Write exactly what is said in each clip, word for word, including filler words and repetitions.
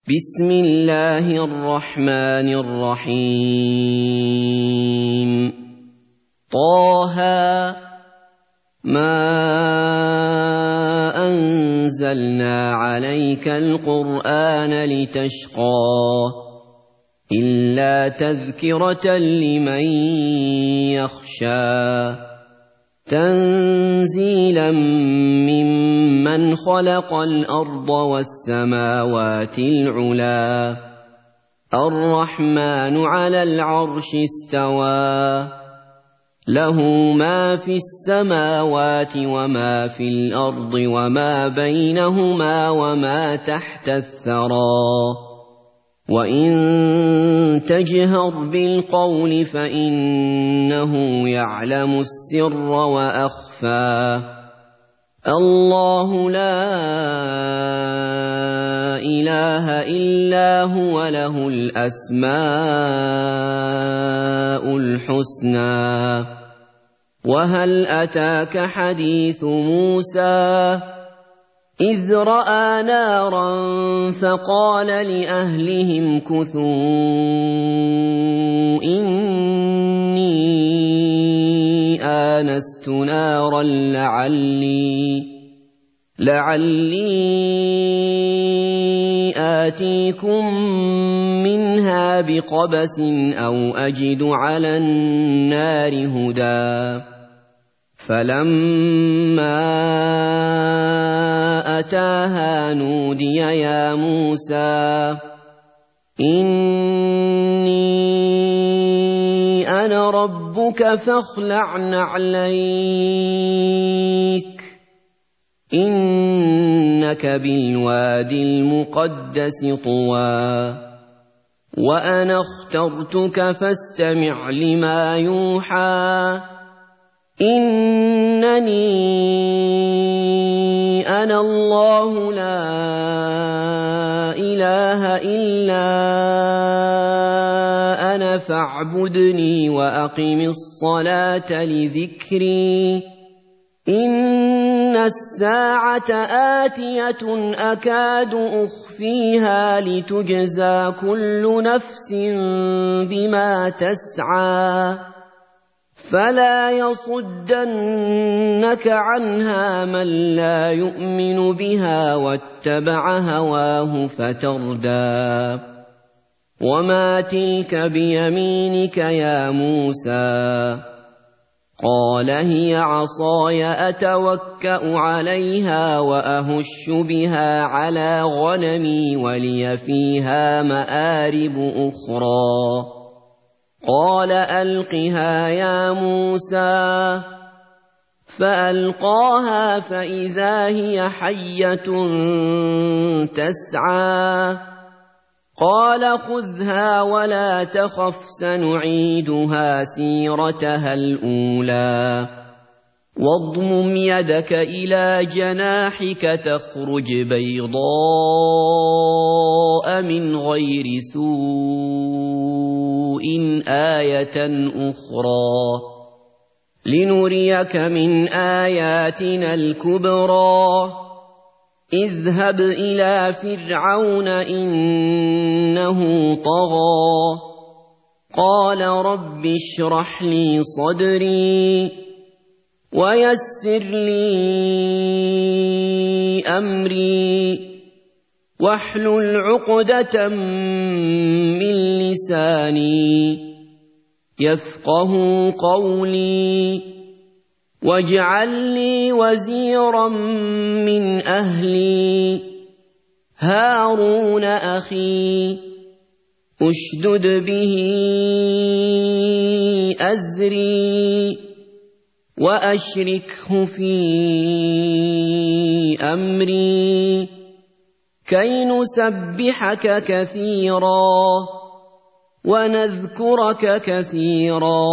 بسم الله الرحمن الرحيم طه ما أنزلنا عليك القرآن لتشقى إلا تذكرة لمن يخشى تنزيلا ممن خلق الأرض والسماوات العلا الرحمن على العرش استوى له ما في السماوات وما في الأرض وما بينهما وما تحت الثرى وإن تجهر بالقول فإنه يعلم السر وأخفى الله لا إله إلا هو له الأسماء الحسنى وهل أتاك حديث موسى إذ رأى نارا فقال لأهلهم كثوا إني آنست نارا لعلي لعلي آتيكم منها بقبس أو أجد على النار هدى فلما أتاها نودي يا موسى إني أنا ربك فاخلع نعليك إنك بالوادي المقدس طوى وأنا اخترتك فاستمع لما يوحى إنني أنا الله لا إله إلا أنا فاعبدني وأقم الصلاة لذكري إن الساعة آتية أكاد أخفيها لتجزى كل نفس بما تسعى فلا يصدنك عنها من لا يؤمن بها واتبع هواه فتردى وما تلك بيمينك يا موسى قال هي عصاي أتوكأ عليها وأهش بها على غنمي ولي فيها مآرب أخرى قال ألقها يا موسى فألقاها فإذا هي حية تسعى قال خذها ولا تخف سنعيدها سيرتها الأولى واضمم يدك إلى جناحك تخرج بيضاء من غير سوء آية أخرى لنريك من آياتنا الكبرى اذهب إلى فرعون إنه طغى قال رب اشرح لي صدري ويسر لي أمري واحلل عقدة من لساني يفقه قولي واجعل لي وزيرا من أهلي هارون أخي أشدد به أزري وأشركه في أمري كي نسبحك كثيرا ونذكرك كثيرا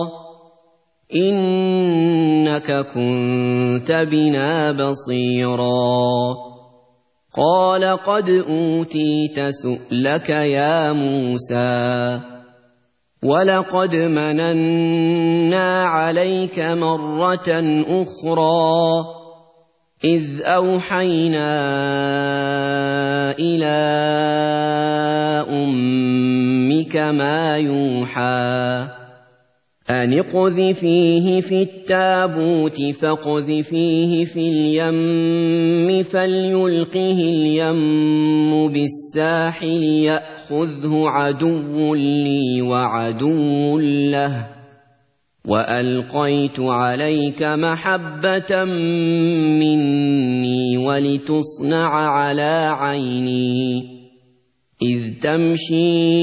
إنك كنت بنا بصيرا قال قد أوتيت سؤلك يا موسى ولقد مننا عليك مرة أخرى إذ أوحينا إلى إليك ما يوحى أن اقذفيه في التابوت فاقذفيه في اليم فليلقه اليم بالساحل يأخذه عدو لي وعدو له وألقيت عليك محبة مني ولتصنع على عيني إذ تمشي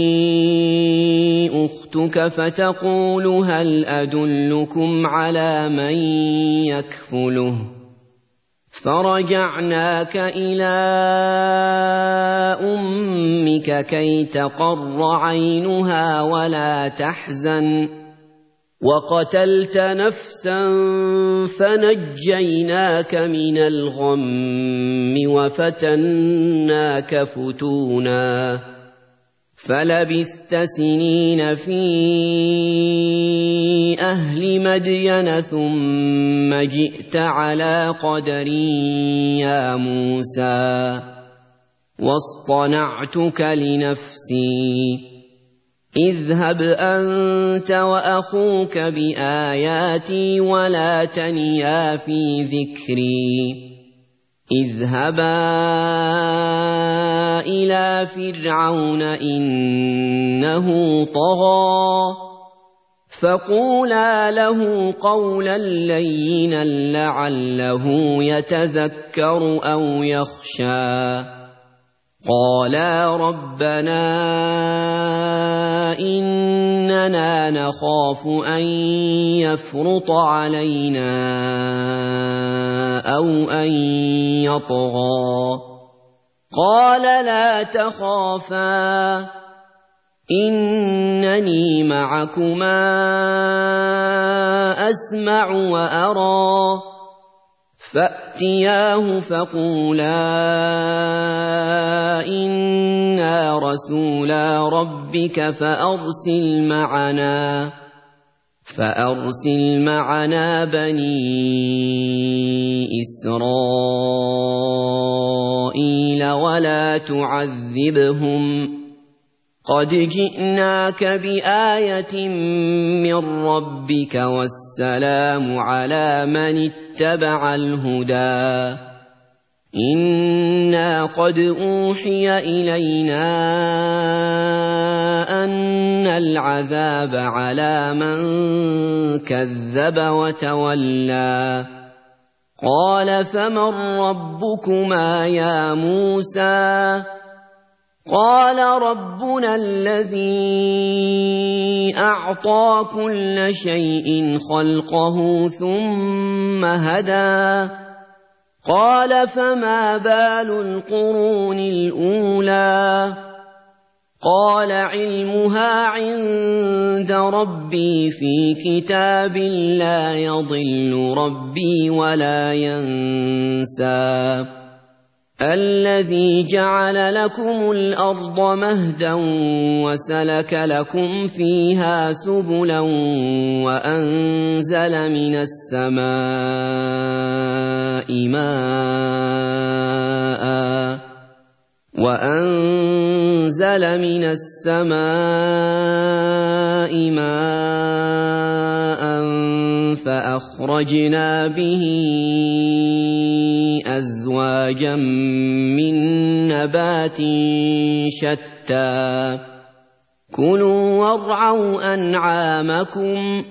أختك فتقول هل أدلكم على من يكفله فرجعناك إلى أمك كي تقر عينها ولا تحزن وقتلت نفسا فنجيناك من الغم وفتناك فتونا فلبثت سنين في أهل مدين ثم جئت على قدر يا موسى واصطنعتك لنفسي اذهب أنت وأخوك بآياتي ولا تنيا في ذكري اذهبا إلى فرعون إنه طغى فقولا له قولا لينا لعله يتذكر أو يخشى قالا ربنا إننا نخاف أن يفرط علينا أو أن يطغى قال لا تخافا إنني معكما أسمع وأرى فأتياه فقولا إنا رسولا ربك فأرسل معنا فأرسل معنا بني إسرائيل ولا تعذبهم قد جئناك بآية من ربك والسلام على من اتبع الهدى إنا قد أوحي إلينا أن العذاب على من كذب وتولى قال فمن ربكما يا موسى قال ربنا الذي أعطى كل شيء خلقه ثم هدى قال فما بال القرون الأولى قال علمها عند ربي في كتاب لا يضل ربي ولا ينسى الذي جعل لكم الأرض مهدا وسلك لكم فيها سبلا وأنزل من السماء ماء وأنزل من السماء ماء فأخرجنا به أزواجا من نبات شتى كلوا وارعوا أنعامكم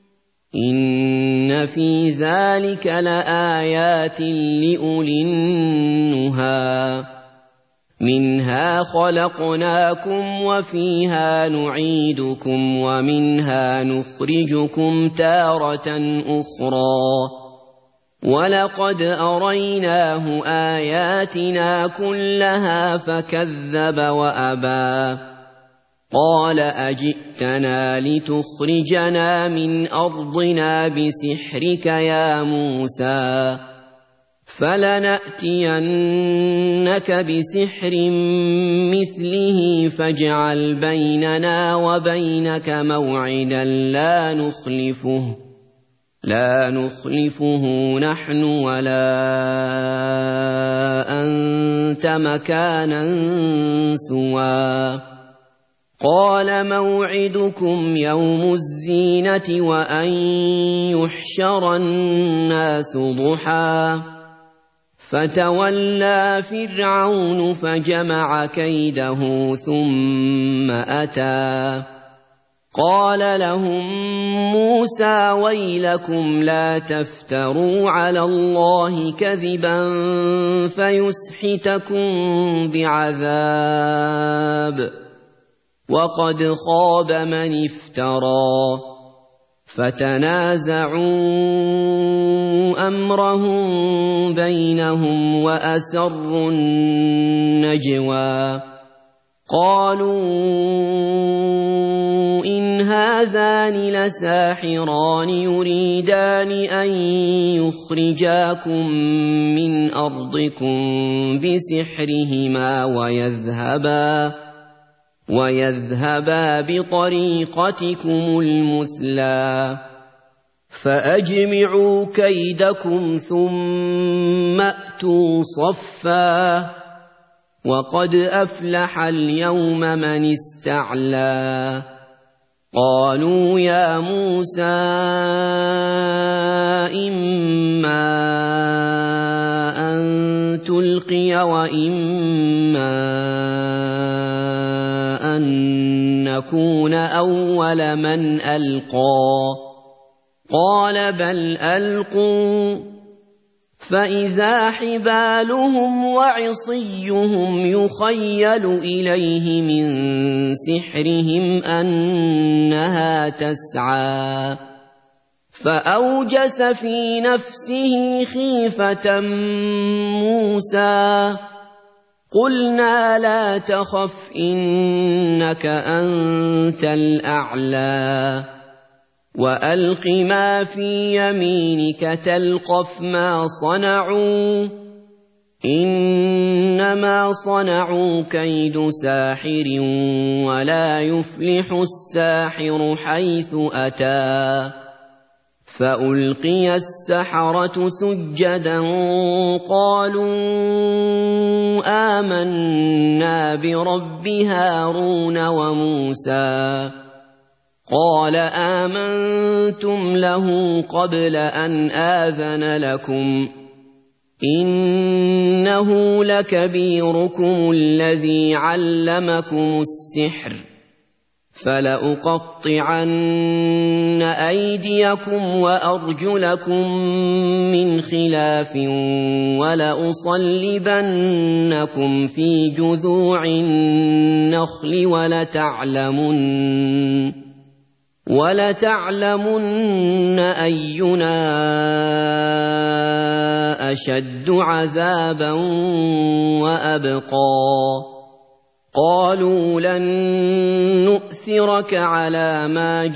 إن في ذلك لآيات لأولي النهى منها خلقناكم وفيها نعيدكم ومنها نخرجكم تارة أخرى ولقد أريناه آياتنا كلها فكذب وأبى قال أجئتنا لتخرجنا من أرضنا بسحرك يا موسى فلنأتينك بسحر مثله فاجعل بيننا وبينك موعدا لا نخلفه لا نخلفه نحن ولا أنت مكانا سوى قال موعدكم يوم الزينة وأن يحشر الناس ضحى فتولى فرعون فجمع كيده ثم أتى قال لهم موسى ويلكم لا تفتروا على الله كذبا فيسحتكم بعذاب وقد خاب من افترى فتنازعوا أمرهم بينهم وأسروا النجوى قالوا إن هذان لساحران يريدان أن يخرجاكم من أرضكم بسحرهما ويذهبا ويذهبا بطريقتكم المثلى فأجمعوا كيدكم ثم أتوا صفا وقد أفلح اليوم من استعلى قالوا يا موسى إما أن تلقي وإما أن نكون أول من ألقى قال بل ألقوا فإذا حبالهم وعصيهم يخيل إليه من سحرهم أنها تسعى فأوجس في نفسه خيفة موسى قلنا لا تخف إنك أنت الأعلى وألق ما في يمينك تلقف ما صنعوا إنما صنعوا كيد ساحر ولا يفلح الساحر حيث أتى فألقي السحرة سجدا قالوا آمنا برب هارون وموسى قال آمنتم له قبل أن آذن لكم إنه لكبيركم الذي علمكم السحر فلأقطعن أيديكم وأرجلكم من خلاف ولأصلبنكم في جذوع النخل ولتعلمن ولتعلمن أينا أشد عذابا وأبقى قالوا لن نؤثرك على ما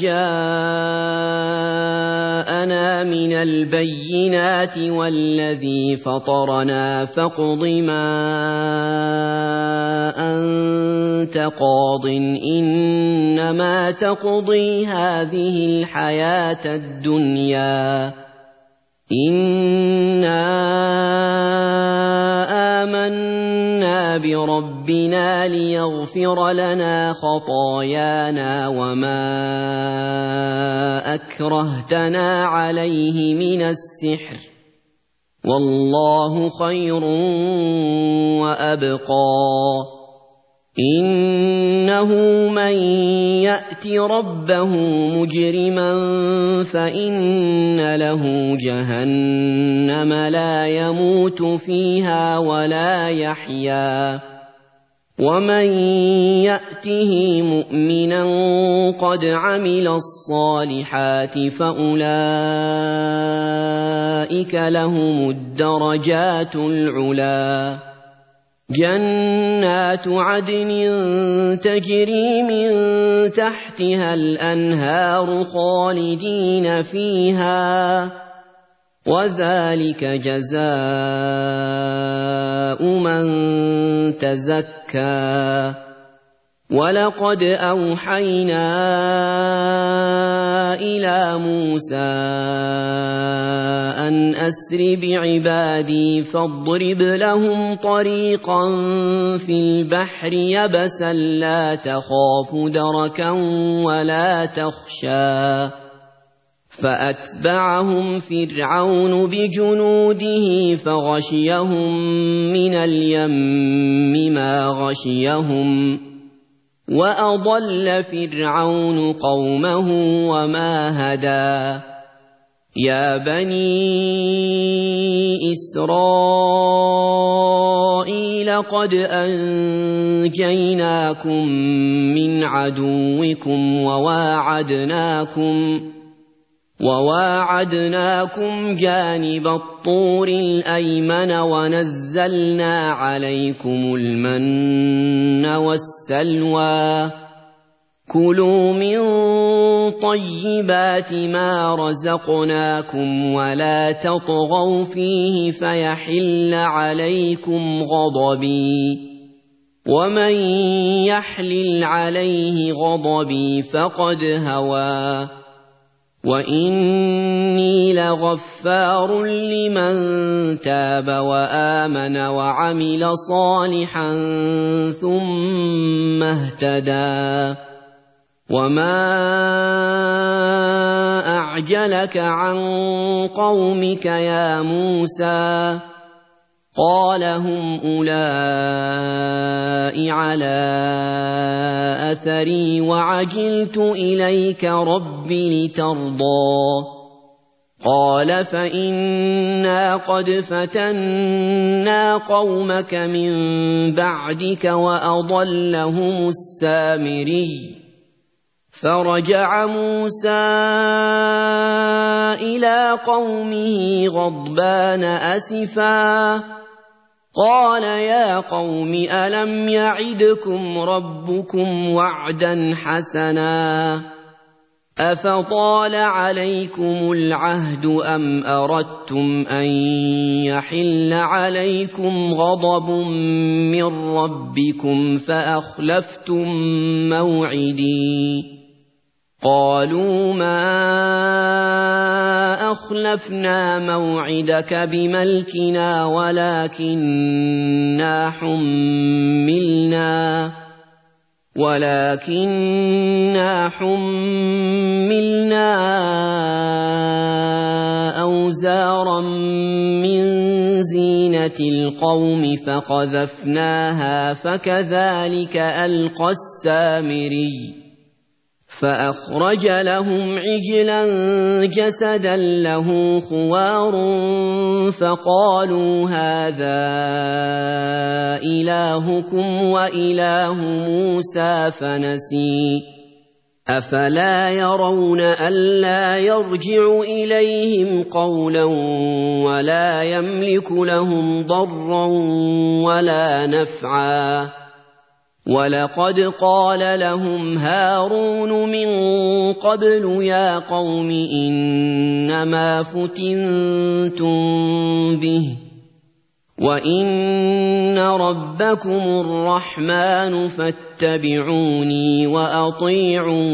جاءنا من البينات والذي فطرنا فاقض ما أنت قاض إنما تقضي هذه الحياة الدنيا إنا آمنا بربنا ليغفر لنا خطايانا وما أكرهتنا عليه من السحر والله خير وأبقى إنه من يأت ربه مجرما فإن له جهنم لا يموت فيها ولا يحيا ومن يأته مؤمنا قد عمل الصالحات فأولئك لهم الدرجات العلا جنات عدن تجري من تحتها الأنهار خالدين فيها وذلك جزاء من تزكى وَلَقَدْ أَوْحَيْنَا إِلَىٰ مُوسَىٰ أَنْ أَسْرِ بِعِبَادِي فَاضْرِبْ لَهُمْ طَرِيقًا فِي الْبَحْرِ يَبَسًا لَّا تَخَافُ دَرَكًا وَلَا تَخْشَىٰ فَأَتْبَعَهُمْ فِرْعَوْنُ بِجُنُودِهِ فَغَشِيَهُم مِّنَ الْيَمِّ مَا غَشِيَهُمْ وَأَضَلَّ فِرْعَوْنُ قَوْمَهُ وَمَا هَدَىٰ يَا بَنِي إِسْرَائِيلَ قَدْ أَنجَيْنَاكُم مِّنْ عَدُوِّكُمْ وَوَاعَدْنَاكُمْ وَوَاعَدْنَاكُمْ جَانِبَ الطُّورِ الْأَيْمَنَ وَنَزَّلْنَا عَلَيْكُمُ الْمَنَّ وَالسَّلْوَىٰ كُلُوا مِن طَيِّبَاتِ مَا رَزَقْنَاكُمْ وَلَا تَطْغَوْا فِيهِ فَيَحِلَّ عَلَيْكُمْ غَضَبِي وَمَن يَحْلِلْ عَلَيْهِ غَضَبِي فَقَدْ هَوَىٰ وَإِنِّي لَغَفَّارٌ لِّمَن تَابَ وَآمَنَ وَعَمِلَ صَالِحًا ثُمَّ اهْتَدَىٰ وَمَا أَعْجَلَكَ عَن قَوْمِكَ يَا مُوسَىٰ قَالَ هُمْ أُولَاءِ عَلَىٰ أَثَرِي وَعَجِلْتُ إِلَيْكَ رَبِّ لِتَرْضَىٰ قَالَ فَإِنَّا قَدْ فَتَنَّا قَوْمَكَ مِن بَعْدِكَ وَأَضَلَّهُمُ السَّامِرِيُّ فَرَجَعَ مُوسَىٰ إِلَىٰ قَوْمِهِ غَضْبَانَ أَسِفًا قَالَ يَا قَوْمِ أَلَمْ يَعِدْكُمْ رَبُّكُمْ وَعْدًا حَسَنًا أَفَطَالَ عَلَيْكُمُ الْعَهْدُ أَمْ أَرَدتُّمْ أَن يَحِلَّ عَلَيْكُمْ غَضَبٌ مِّن رَّبِّكُمْ فَأَخْلَفْتُم مَّوْعِدِي قَالُوا مَا أَخْلَفْنَا مَوْعِدَكَ بِمَلْكِنَا وَلَٰكِنَّا حُمِّلْنَا وَلَٰكِنَّا حُمِّلْنَا أَوْزَارًا مِّن زِينَةِ الْقَوْمِ فَقَذَفْنَاهَا فَكَذَٰلِكَ أَلْقَى السَّامِرِيُّ فَأَخْرَجَ لَهُمْ عِجْلًا جَسَدًا لَّهُ خُوَارٌ فَقَالُوا هَٰذَا إِلَٰهُكُمْ وَإِلَٰهُ مُوسَىٰ فَنَسِيَ أَفَلَا يَرَوْنَ أَلَّا يَرْجِعُ إِلَيْهِمْ قَوْلًا وَلَا يَمْلِكُ لَهُمْ ضَرًّا وَلَا نَفْعًا وَلَقَدْ قَالَ لَهُمْ هَارُونُ مِن قَبْلُ يَا قَوْمِ إِنَّمَا فُتِنتُم بِهِ وَإِنَّ رَبَّكُمُ الرَّحْمَٰنُ فَاتَّبِعُونِي وَأَطِيعُوا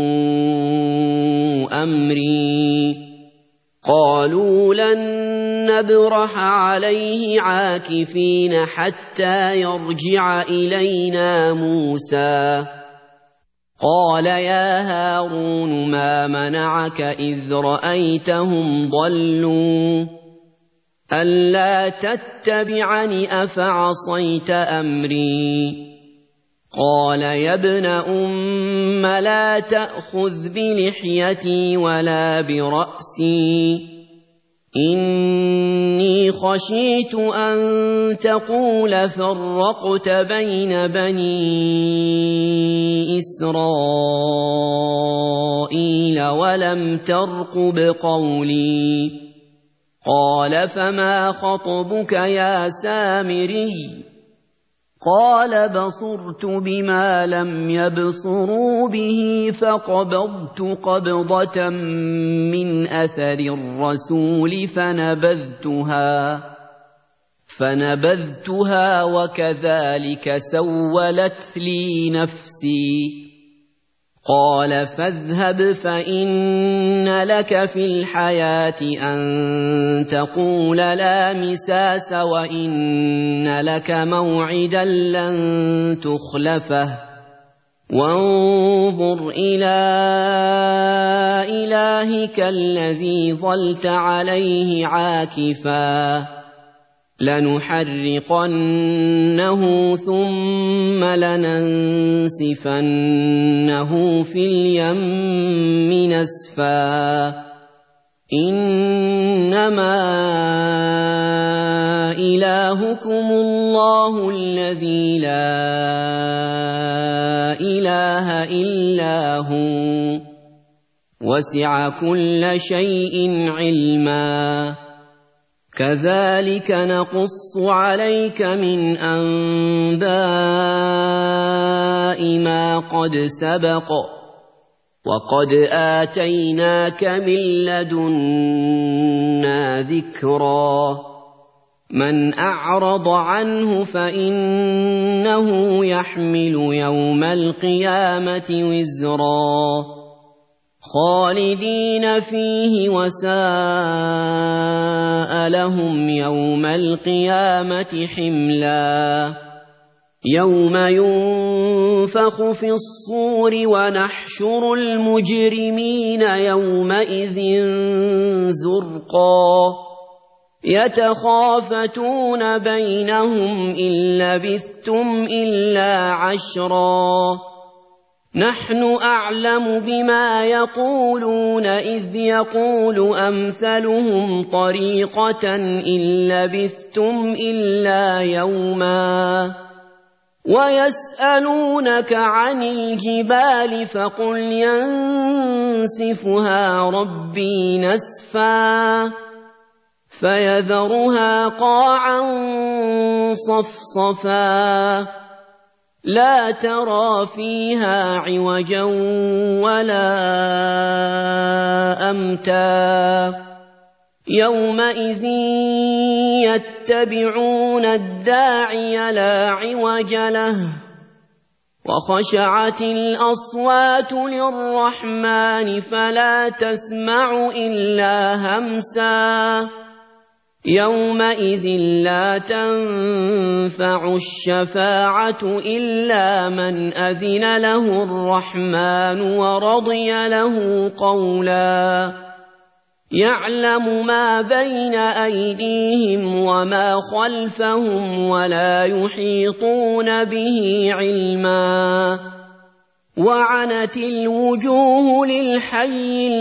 أَمْرِي قَالُوا لَن نَّبْرَحَ عَلَيْهِ عَاكِفِينَ حَتَّىٰ يَرْجِعَ إِلَيْنَا مُوسَىٰ قَالَ يَا هَارُونُ مَا مَنَعَكَ إِذْ رَأَيْتَهُمْ ضَلُّوا أَلَّا تَتَّبِعَنِ أَفَعَصَيْتَ أَمْرِي قَالَ يَا ابْنَ أُمَّ لَا تَأْخُذْ بِلِحْيَتِي وَلَا بِرَأْسِي إِنِّي خَشِيتُ أَن تَقُولَ فَرَّقْتَ بَيْنَ بَنِي إِسْرَائِيلَ وَلَمْ تَرْقُبْ قَوْلِي قَالَ فَمَا خَطْبُكَ يَا سَامِرِيُّ قَالَ بَصُرْتُ بِمَا لَمْ يَبْصُرُوا بِهِ فَقَبَضْتُ قَبْضَةً مِّنْ أَثَرِ الرَّسُولِ فَنَبَذْتُهَا فنبذتها وكذلك سولت لي نفسي. قال فاذهب فإن لك في الحياة أن تقول لا مساس وإن لك موعدا لن تخلفه وانظر إلى إلهك الذي ظلت عليه عاكفا لنحرقنه ثم لننسفنه في اليم نسفا إنما إلهكم الله الذي لا إله إلا هو وسع كل شيء علما كذلك نقص عليك من أنباء ما قد سبق وقد آتيناك من لدنا ذكرا من أعرض عنه فإنه يحمل يوم القيامة وزرا خالدين فيه وساء لهم يوم القيامة حملا يوم ينفخ في الصور ونحشر المجرمين يومئذ زرقا يتخافتون بينهم إن لبثتم إلا عشرا نحن أعلم بما يقولون إذ يقول أمثلهم طريقة إن لبثتم إلا يوما ويسألونك عن الجبال فقل ينسفها ربي نسفا فيذرها قاعا صفصفا لا ترى فيها عوجا ولا أمتا يومئذ يتبعون الداعي لا عوج له وخشعت الأصوات للرحمن فلا تسمع إلا همسا يومئذ لا تنفع الشفاعة إلا من أذن له الرحمن ورضي له قولا يعلم ما بين أيديهم وما خلفهم ولا يحيطون به علما وعنت الوجوه للحي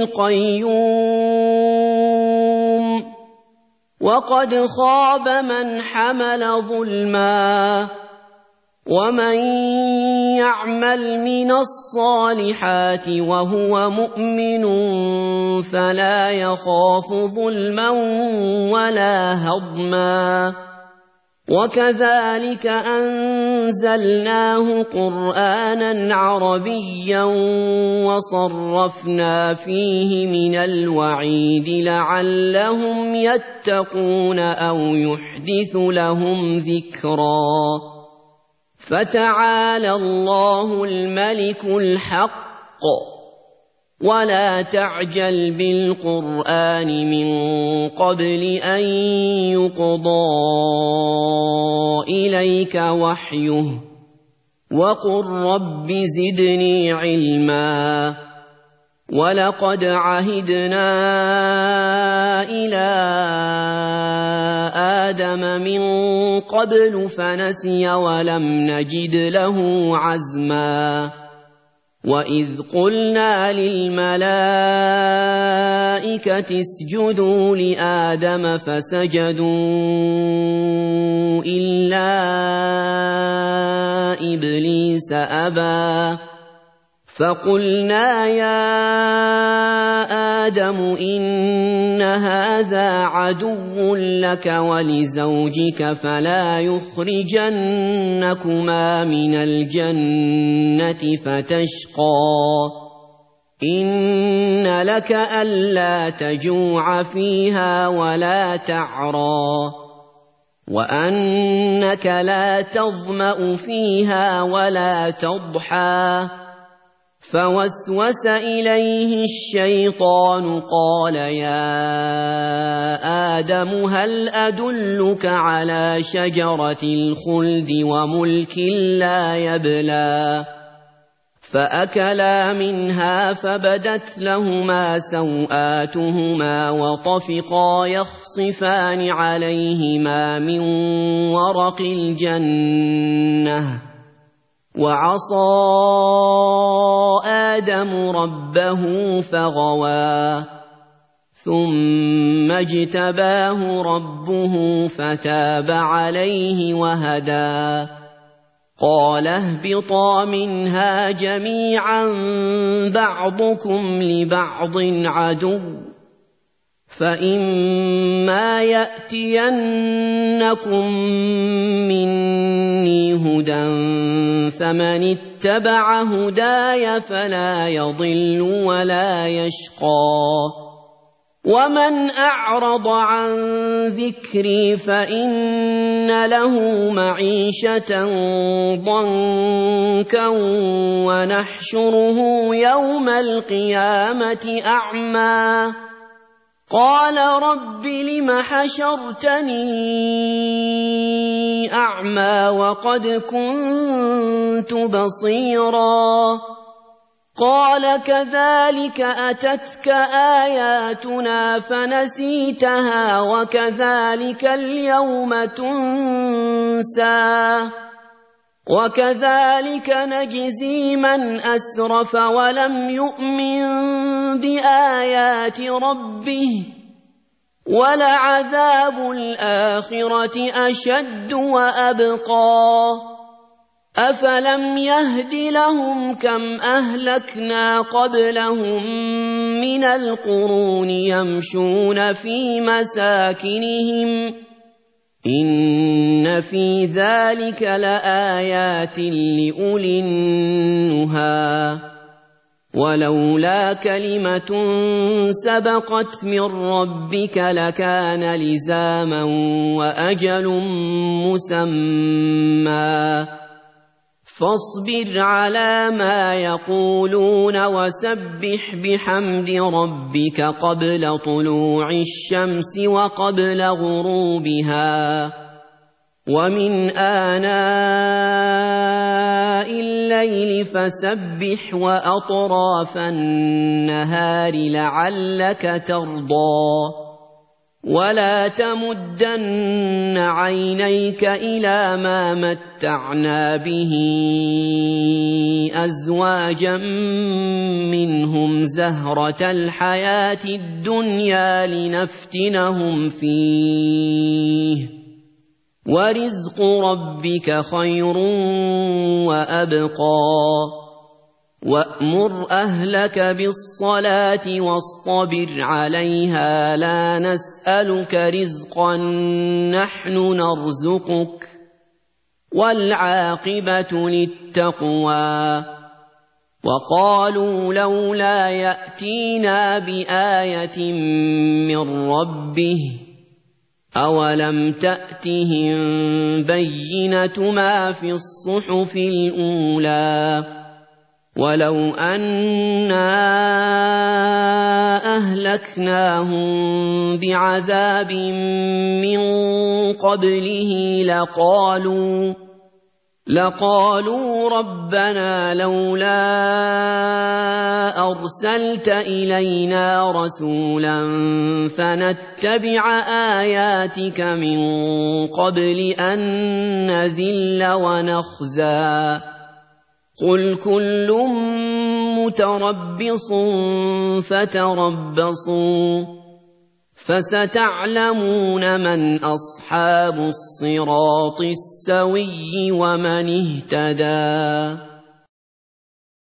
القيوم وقد خاب من حمل ظلما ومن يعمل من الصالحات وهو مؤمن فلا يخاف ظلما ولا هضما وكذلك أنزلناه قرآنا عربيا وصرفنا فيه من الوعيد لعلهم يتقون أو يحدث لهم ذكرا فتعالى الله الملك الحق ولا تعجل بالقرآن من قبل أن يقضى إليك وحيه وقل رب زدني علما ولقد عهدنا إلى آدم من قبل فنسي ولم نجد له عزما وإذ قلنا للملائكة اسجدوا لآدم فسجدوا إلا إبليس أبى فقلنا يا آدم إن هذا عدو لك ولزوجك فلا يخرجنكما من الجنة فتشقى إن لك ألا تجوع فيها ولا تعرى وأنك لا تظمأ فيها ولا تضحى. فوسوس إليه الشيطان قال يا آدم هل أدلك على شجرة الخلد وملك لا يبلى. فأكلا منها فبدت لهما سوآتهما وطفقا يخصفان عليهما من ورق الجنة. وعصى آدم ربه فغوى ثم اجتباه ربه فتاب عليه وهدى. قال اهبطا منها جميعا بعضكم لبعض عدو فإما يأتينكم مني هدى فمن اتبع هداي فلا يضل ولا يشقى. ومن أعرض عن ذكري فإن له معيشة ضنكا ونحشره يوم القيامة أعمى. قال رب لم حشرتني أعمى وقد كنت بصيرا. قال كذلك أتتك آياتنا فنسيتها وكذلك اليوم تنسى. وكذلك نجزي من أسرف ولم يؤمن بآيات ربه ولعذاب الآخرة أشد وأبقى. أفلم يهد لهم كم أهلكنا قبلهم من القرون يمشون في مساكنهم إن في ذلك لآيات لأولي النهى. ولولا كلمة سبقت من ربك لكان لزاما وأجل مسمى. فاصبر على ما يقولون وسبح بحمد ربك قبل طلوع الشمس وقبل غروبها ومن آناء الليل فسبح وأطراف النهار لعلك ترضى. ولا تمدن عينيك إلى ما متعنا به أزواجا منهم زهرة الحياة الدنيا لنفتنهم فيه ورزق ربك خير وأبقى. وأمر أهلك بالصلاة واصطبر عليها لا نسألك رزقا نحن نرزقك والعاقبة للتقوى. وقالوا لولا يأتينا بآية من ربه أولم تأتهم بينة ما في الصحف الأولى. ولو أنا أهلكناهم بعذاب من قبله لقالوا لقالوا ربنا لولا أرسلت إلينا رسولا فنتبع آياتك من قبل أن نذل ونخزى. قل كل متربص فتربصوا فستعلمون من أصحاب الصراط السوي ومن اهتدى.